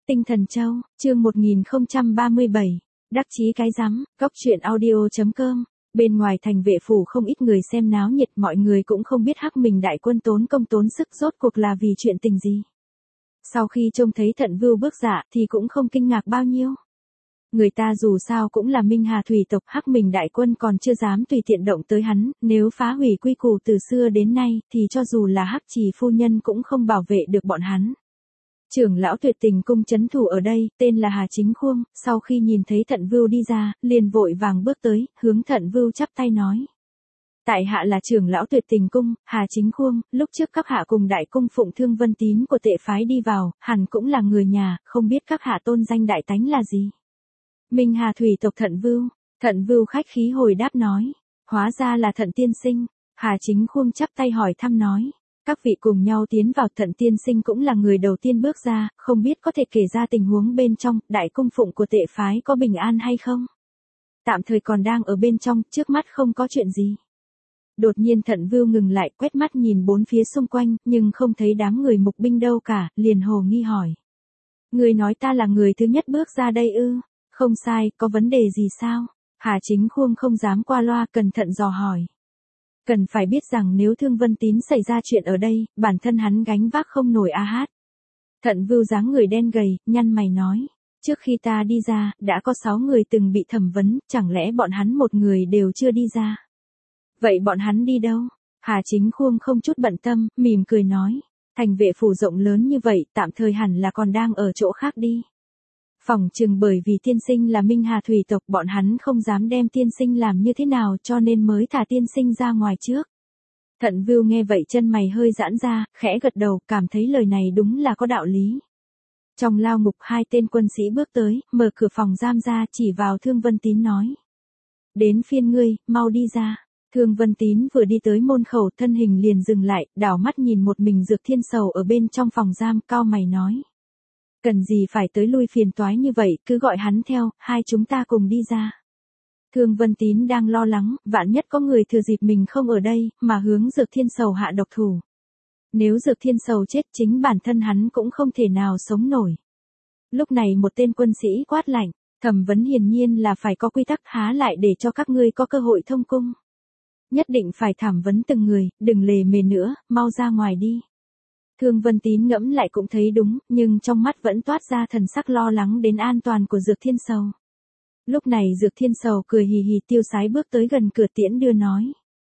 Tinh Thần Châu, chương 1037, đắc chí cái rắm, góc truyện audio.com. Bên ngoài thành vệ phủ không ít người xem náo nhiệt, mọi người cũng không biết Hắc Mình đại quân tốn công tốn sức rốt cuộc là vì chuyện tình gì. Sau khi trông thấy Thận Vưu bước dạ thì cũng không kinh ngạc bao nhiêu. Người ta dù sao cũng là Minh Hà thủy tộc, Hắc Mình đại quân còn chưa dám tùy tiện động tới hắn, nếu phá hủy quy củ từ xưa đến nay thì cho dù là Hắc Trì phu nhân cũng không bảo vệ được bọn hắn. Trưởng lão Tuyệt Tình cung trấn thủ ở đây, tên là Hà Chính Khuông, sau khi nhìn thấy Thận Vưu đi ra, liền vội vàng bước tới, hướng Thận Vưu chắp tay nói. Tại hạ là trưởng lão Tuyệt Tình cung, Hà Chính Khuông, lúc trước các hạ cùng đại cung phụng Thương Vân Tín của Tệ phái đi vào, hẳn cũng là người nhà, không biết các hạ tôn danh đại tánh là gì. Minh Hà thủy tộc Thận Vưu khách khí hồi đáp nói, hóa ra là Thận tiên sinh. Hà Chính Khuông chắp tay hỏi thăm nói. Các vị cùng nhau tiến vào, Thận tiên sinh cũng là người đầu tiên bước ra, không biết có thể kể ra tình huống bên trong, đại cung phụng của Tệ phái có bình an hay không? Tạm thời còn đang ở bên trong, trước mắt không có chuyện gì. Đột nhiên Thận Vưu ngừng lại, quét mắt nhìn bốn phía xung quanh, nhưng không thấy đám người mục binh đâu cả, liền hồ nghi hỏi. Người nói ta là người thứ nhất bước ra đây ư? Không sai, có vấn đề gì sao? Hà Chính Khuông không dám qua loa, cẩn thận dò hỏi. Cần phải biết rằng nếu Thương Vân Tín xảy ra chuyện ở đây, bản thân hắn gánh vác không nổi a hát. Thận Vưu dáng người đen gầy, nhăn mày nói. Trước khi ta đi ra, đã có 6 người từng bị thẩm vấn, chẳng lẽ bọn hắn một người đều chưa đi ra? Vậy bọn hắn đi đâu? Hà Chính Khuông không chút bận tâm, mỉm cười nói. Thành vệ phủ rộng lớn như vậy, tạm thời hẳn là còn đang ở chỗ khác đi. Phỏng chừng bởi vì tiên sinh là Minh Hà thủy tộc, bọn hắn không dám đem tiên sinh làm như thế nào cho nên mới thả tiên sinh ra ngoài trước. Thận Vưu nghe vậy chân mày hơi giãn ra, khẽ gật đầu, cảm thấy lời này đúng là có đạo lý. Trong lao ngục 2 tên quân sĩ bước tới, mở cửa phòng giam ra, chỉ vào Thương Vân Tín nói. Đến phiên ngươi, mau đi ra. Thương Vân Tín vừa đi tới môn khẩu, thân hình liền dừng lại, đảo mắt nhìn một mình Dược Thiên Sầu ở bên trong phòng giam, cau mày nói. Cần gì phải tới lui phiền toái như vậy, cứ gọi hắn theo, hai chúng ta cùng đi ra. Thương Vân Tín đang lo lắng, vạn nhất có người thừa dịp mình không ở đây, mà hướng Dược Thiên Sầu hạ độc thủ. Nếu Dược Thiên Sầu chết, chính bản thân hắn cũng không thể nào sống nổi. Lúc này một tên quân sĩ quát lạnh, thẩm vấn hiển nhiên là phải có quy tắc, há lại để cho các ngươi có cơ hội thông cung. Nhất định phải thẩm vấn từng người, đừng lề mề nữa, mau ra ngoài đi. Thương Vân Tín ngẫm lại cũng thấy đúng, nhưng trong mắt vẫn toát ra thần sắc lo lắng đến an toàn của Dược Thiên Sầu. Lúc này Dược Thiên Sầu cười hì hì tiêu sái bước tới gần cửa tiễn đưa nói.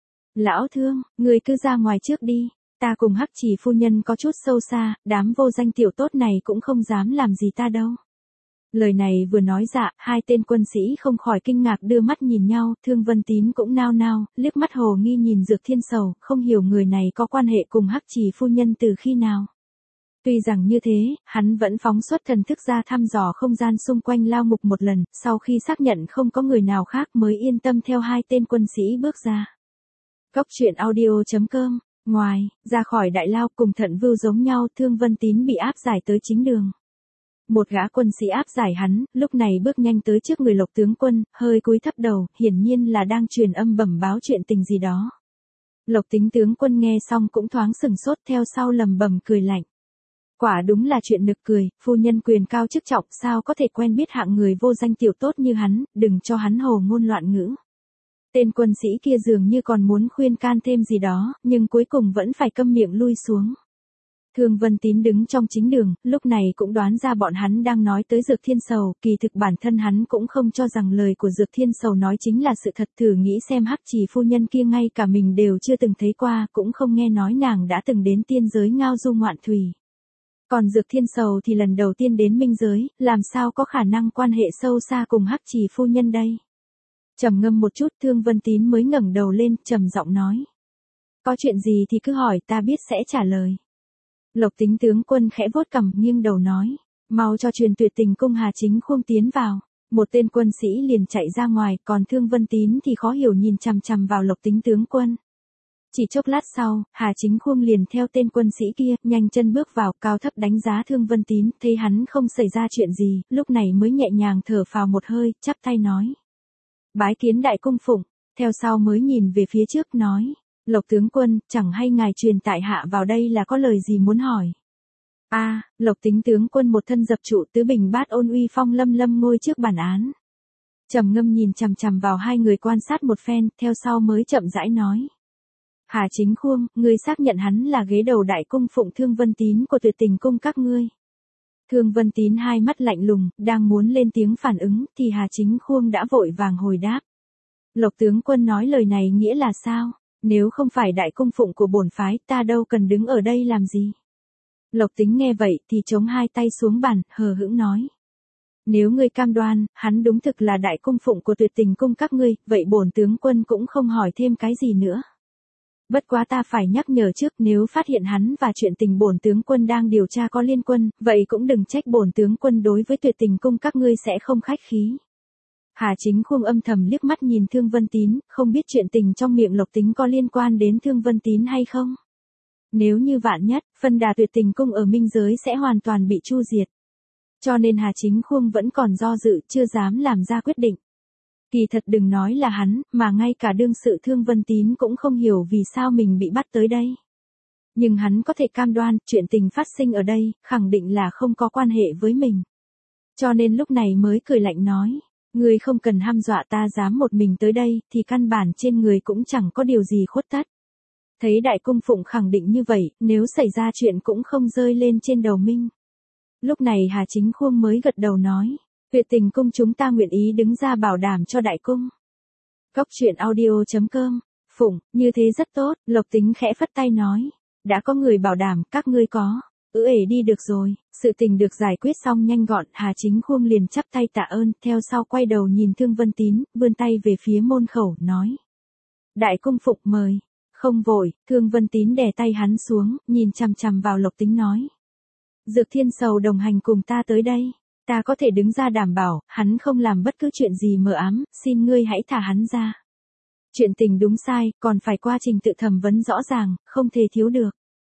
Lão Thương, người cứ ra ngoài trước đi, ta cùng Hắc Trì phu nhân có chút sâu xa, đám vô danh tiểu tốt này cũng không dám làm gì ta đâu. Lời này vừa nói dạ, 2 tên quân sĩ không khỏi kinh ngạc đưa mắt nhìn nhau, Thương Vân Tín cũng nao nao, liếc mắt hồ nghi nhìn Dược Thiên Sầu, không hiểu người này có quan hệ cùng Hắc Trì phu nhân từ khi nào. Tuy rằng như thế, hắn vẫn phóng xuất thần thức ra thăm dò không gian xung quanh lao ngục một lần, sau khi xác nhận không có người nào khác mới yên tâm theo 2 tên quân sĩ bước ra. Góc truyện audio.com, ngoài, ra khỏi đại lao cùng Thận Vưu giống nhau, Thương Vân Tín bị áp giải tới chính đường. Một gã quân sĩ áp giải hắn, lúc này bước nhanh tới trước người Lộc tướng quân, hơi cúi thấp đầu, hiển nhiên là đang truyền âm bẩm báo chuyện tình gì đó. Lộc Tính tướng quân nghe xong cũng thoáng sừng sốt, theo sau lầm bầm cười lạnh. Quả đúng là chuyện nực cười, phu nhân quyền cao chức trọng, sao có thể quen biết hạng người vô danh tiểu tốt như hắn, đừng cho hắn hồ ngôn loạn ngữ. Tên quân sĩ kia dường như còn muốn khuyên can thêm gì đó, nhưng cuối cùng vẫn phải câm miệng lui xuống. Thương Vân Tín đứng trong chính đường, lúc này cũng đoán ra bọn hắn đang nói tới Dược Thiên Sầu, kỳ thực bản thân hắn cũng không cho rằng lời của Dược Thiên Sầu nói chính là sự thật, thử nghĩ xem Hắc Trì phu nhân kia ngay cả mình đều chưa từng thấy qua, cũng không nghe nói nàng đã từng đến tiên giới ngao du ngoạn thủy. Còn Dược Thiên Sầu thì lần đầu tiên đến minh giới, làm sao có khả năng quan hệ sâu xa cùng Hắc Trì phu nhân đây? Trầm ngâm một chút, Thương Vân Tín mới ngẩng đầu lên, trầm giọng nói. Có chuyện gì thì cứ hỏi, ta biết sẽ trả lời. Lộc Tính tướng quân khẽ vuốt cằm, nghiêng đầu nói, mau cho truyền Tuyệt Tình cung Hà Chính Khuông tiến vào. Một tên quân sĩ liền chạy ra ngoài, còn Thương Vân Tín thì khó hiểu nhìn chằm chằm vào Lộc Tính tướng quân. Chỉ chốc lát sau, Hà Chính Khuông liền theo tên quân sĩ kia, nhanh chân bước vào, cao thấp đánh giá Thương Vân Tín, thấy hắn không xảy ra chuyện gì, lúc này mới nhẹ nhàng thở phào một hơi, chắp tay nói. Bái kiến đại cung phụng, theo sau mới nhìn về phía trước nói. Lộc tướng quân, chẳng hay ngài truyền tại hạ vào đây là có lời gì muốn hỏi. Lộc Tính tướng quân một thân dập trụ tứ bình bát ôn uy phong lâm lâm ngồi trước bản án. Trầm Ngâm nhìn chằm chằm vào hai người quan sát một phen, theo sau mới chậm rãi nói. Hà Chính Khuông, ngươi xác nhận hắn là ghế đầu đại cung phụng Thương Vân Tín của Tuyệt Tình cung các ngươi. Thương Vân Tín hai mắt lạnh lùng, đang muốn lên tiếng phản ứng, thì Hà Chính Khuông đã vội vàng hồi đáp. Lộc tướng quân nói lời này nghĩa là sao? Nếu không phải đại cung phụng của bổn phái, ta đâu cần đứng ở đây làm gì? Lộc Tính nghe vậy thì chống hai tay xuống bàn, hờ hững nói. Nếu ngươi cam đoan, hắn đúng thực là đại cung phụng của Tuyệt Tình cung các ngươi, vậy bổn tướng quân cũng không hỏi thêm cái gì nữa. Bất quá ta phải nhắc nhở trước, nếu phát hiện hắn và chuyện tình bổn tướng quân đang điều tra có liên quân, vậy cũng đừng trách bổn tướng quân đối với Tuyệt Tình cung các ngươi sẽ không khách khí. Hà Chính Khuông âm thầm liếc mắt nhìn Thương Vân Tín, không biết chuyện tình trong miệng Lộc Tính có liên quan đến Thương Vân Tín hay không. Nếu như vạn nhất, phân đà Tuyệt Tình cung ở minh giới sẽ hoàn toàn bị chu diệt. Cho nên Hà Chính Khuông vẫn còn do dự, chưa dám làm ra quyết định. Kỳ thật đừng nói là hắn, mà ngay cả đương sự Thương Vân Tín cũng không hiểu vì sao mình bị bắt tới đây. Nhưng hắn có thể cam đoan, chuyện tình phát sinh ở đây, khẳng định là không có quan hệ với mình. Cho nên lúc này mới cười lạnh nói, ngươi không cần hăm dọa ta dám một mình tới đây, thì căn bản trên người cũng chẳng có điều gì khuất tất. Thấy đại cung phụng khẳng định như vậy, nếu xảy ra chuyện cũng không rơi lên trên đầu mình. Lúc này Hà Chính Khuông mới gật đầu nói. Tuyệt Tình cung chúng ta nguyện ý đứng ra bảo đảm cho đại cung. Cóc truyện audio.com. Phụng, như thế rất tốt, Lộc Tính khẽ phất tay nói. Đã có người bảo đảm, các ngươi có. Đi được rồi, sự tình được giải quyết xong nhanh gọn, Hà Chính Khuông liền chắp tay tạ ơn, theo sau quay đầu nhìn Thương Vân Tín, vươn tay về phía môn khẩu, nói. Đại cung phụng mời. Không vội, Thương Vân Tín đè tay hắn xuống, nhìn chằm chằm vào Lộc Tính nói. Dược Thiên Sầu đồng hành cùng ta tới đây. Ta có thể đứng ra đảm bảo, hắn không làm bất cứ chuyện gì mờ ám, xin ngươi hãy thả hắn ra. Chuyện tình đúng sai, còn phải qua trình tự thẩm vấn rõ ràng, không thể thiếu được.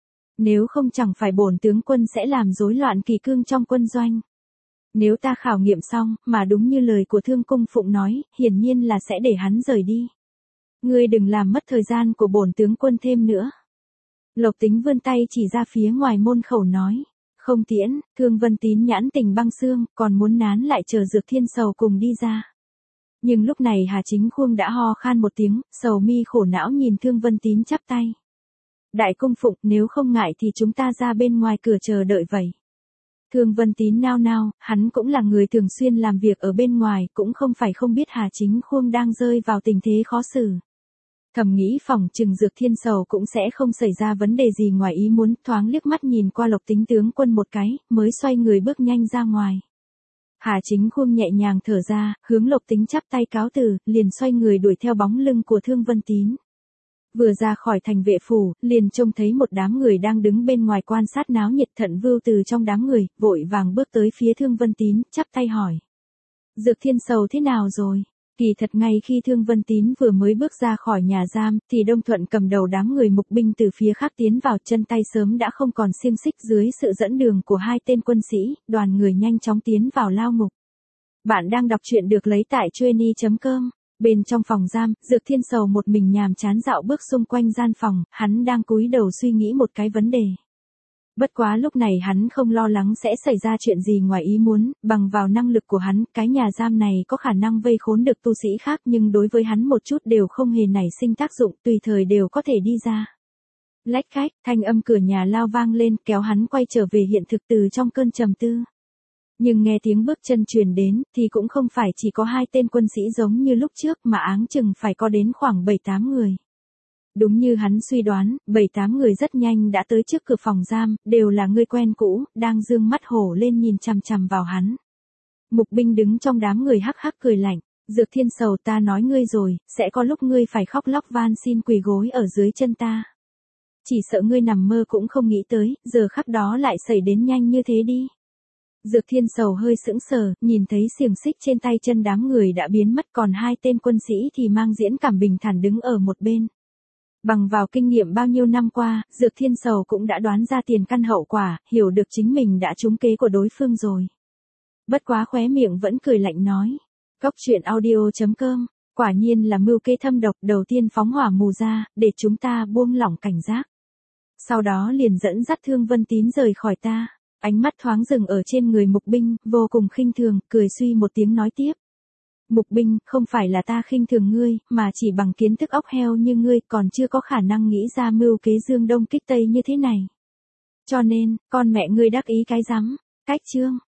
Nếu không chẳng phải bổn tướng quân sẽ làm rối loạn kỳ cương trong quân doanh. Nếu ta khảo nghiệm xong, mà đúng như lời của Thương cung phụng nói, hiển nhiên là sẽ để hắn rời đi. Ngươi đừng làm mất thời gian của bổn tướng quân thêm nữa. Lộc Tính vươn tay chỉ ra phía ngoài môn khẩu nói. Không tiễn, Thương Vân Tín nhãn tình băng xương, còn muốn nán lại chờ Dược Thiên Sầu cùng đi ra. Nhưng lúc này Hà Chính Khuông đã ho khan một tiếng, sầu mi khổ não nhìn Thương Vân Tín chắp tay. Đại cung phụng, nếu không ngại thì chúng ta ra bên ngoài cửa chờ đợi vậy. Thương Vân Tín nao nao, hắn cũng là người thường xuyên làm việc ở bên ngoài, cũng không phải không biết Hà Chính Khuông đang rơi vào tình thế khó xử. Thầm nghĩ phòng chừng Dược Thiên Sầu cũng sẽ không xảy ra vấn đề gì ngoài ý muốn, thoáng liếc mắt nhìn qua Lộc Tính tướng quân một cái, mới xoay người bước nhanh ra ngoài. Hà Chính Khuông nhẹ nhàng thở ra, hướng Lộc Tính chắp tay cáo từ, liền xoay người đuổi theo bóng lưng của Thương Vân Tín. Vừa ra khỏi thành vệ phủ, liền trông thấy một đám người đang đứng bên ngoài quan sát náo nhiệt. Thận Vưu từ trong đám người, vội vàng bước tới phía Thương Vân Tín, chắp tay hỏi. Dược Thiên Sầu thế nào rồi? Kỳ thật ngay khi Thương Vân Tín vừa mới bước ra khỏi nhà giam, thì Đông Thuận cầm đầu đám người mục binh từ phía khác tiến vào, chân tay sớm đã không còn xiềng xích, dưới sự dẫn đường của hai tên quân sĩ, đoàn người nhanh chóng tiến vào lao ngục. Bạn đang đọc truyện được lấy tại trueni.com. Bên trong phòng giam, Dược Thiên Sầu một mình nhàm chán dạo bước xung quanh gian phòng, hắn đang cúi đầu suy nghĩ một cái vấn đề. Bất quá lúc này hắn không lo lắng sẽ xảy ra chuyện gì ngoài ý muốn, bằng vào năng lực của hắn, cái nhà giam này có khả năng vây khốn được tu sĩ khác, nhưng đối với hắn một chút đều không hề nảy sinh tác dụng, tùy thời đều có thể đi ra. Lách cách, thanh âm cửa nhà lao vang lên, kéo hắn quay trở về hiện thực từ trong cơn trầm tư. Nhưng nghe tiếng bước chân truyền đến, thì cũng không phải chỉ có hai tên quân sĩ giống như lúc trước, mà áng chừng phải có đến khoảng 7-8 người. Đúng như hắn suy đoán, 7-8 người rất nhanh đã tới trước cửa phòng giam, đều là người quen cũ, đang dương mắt hổ lên nhìn chằm chằm vào hắn. Mục binh đứng trong đám người hắc hắc cười lạnh, Dược Thiên Sầu, ta nói ngươi rồi, sẽ có lúc ngươi phải khóc lóc van xin quỳ gối ở dưới chân ta. Chỉ sợ ngươi nằm mơ cũng không nghĩ tới, giờ khắc đó lại xảy đến nhanh như thế đi. Dược Thiên Sầu hơi sững sờ, nhìn thấy xiềng xích trên tay chân đám người đã biến mất, còn hai tên quân sĩ thì mang diễn cảm bình thản đứng ở một bên. Bằng vào kinh nghiệm bao nhiêu năm qua, Dược Thiên Sầu cũng đã đoán ra tiền căn hậu quả, hiểu được chính mình đã trúng kế của đối phương rồi. Bất quá khóe miệng vẫn cười lạnh nói. Cóc truyện audio.com, quả nhiên là mưu kê thâm độc, đầu tiên phóng hỏa mù ra, để chúng ta buông lỏng cảnh giác. Sau đó liền dẫn dắt Thương Vân Tín rời khỏi ta. Ánh mắt thoáng dừng ở trên người Mục Binh, vô cùng khinh thường, cười suy một tiếng nói tiếp. Mục Binh, không phải là ta khinh thường ngươi, mà chỉ bằng kiến thức óc heo như ngươi còn chưa có khả năng nghĩ ra mưu kế dương đông kích tây như thế này. Cho nên, con mẹ ngươi đắc ý cái rắm, cách chương.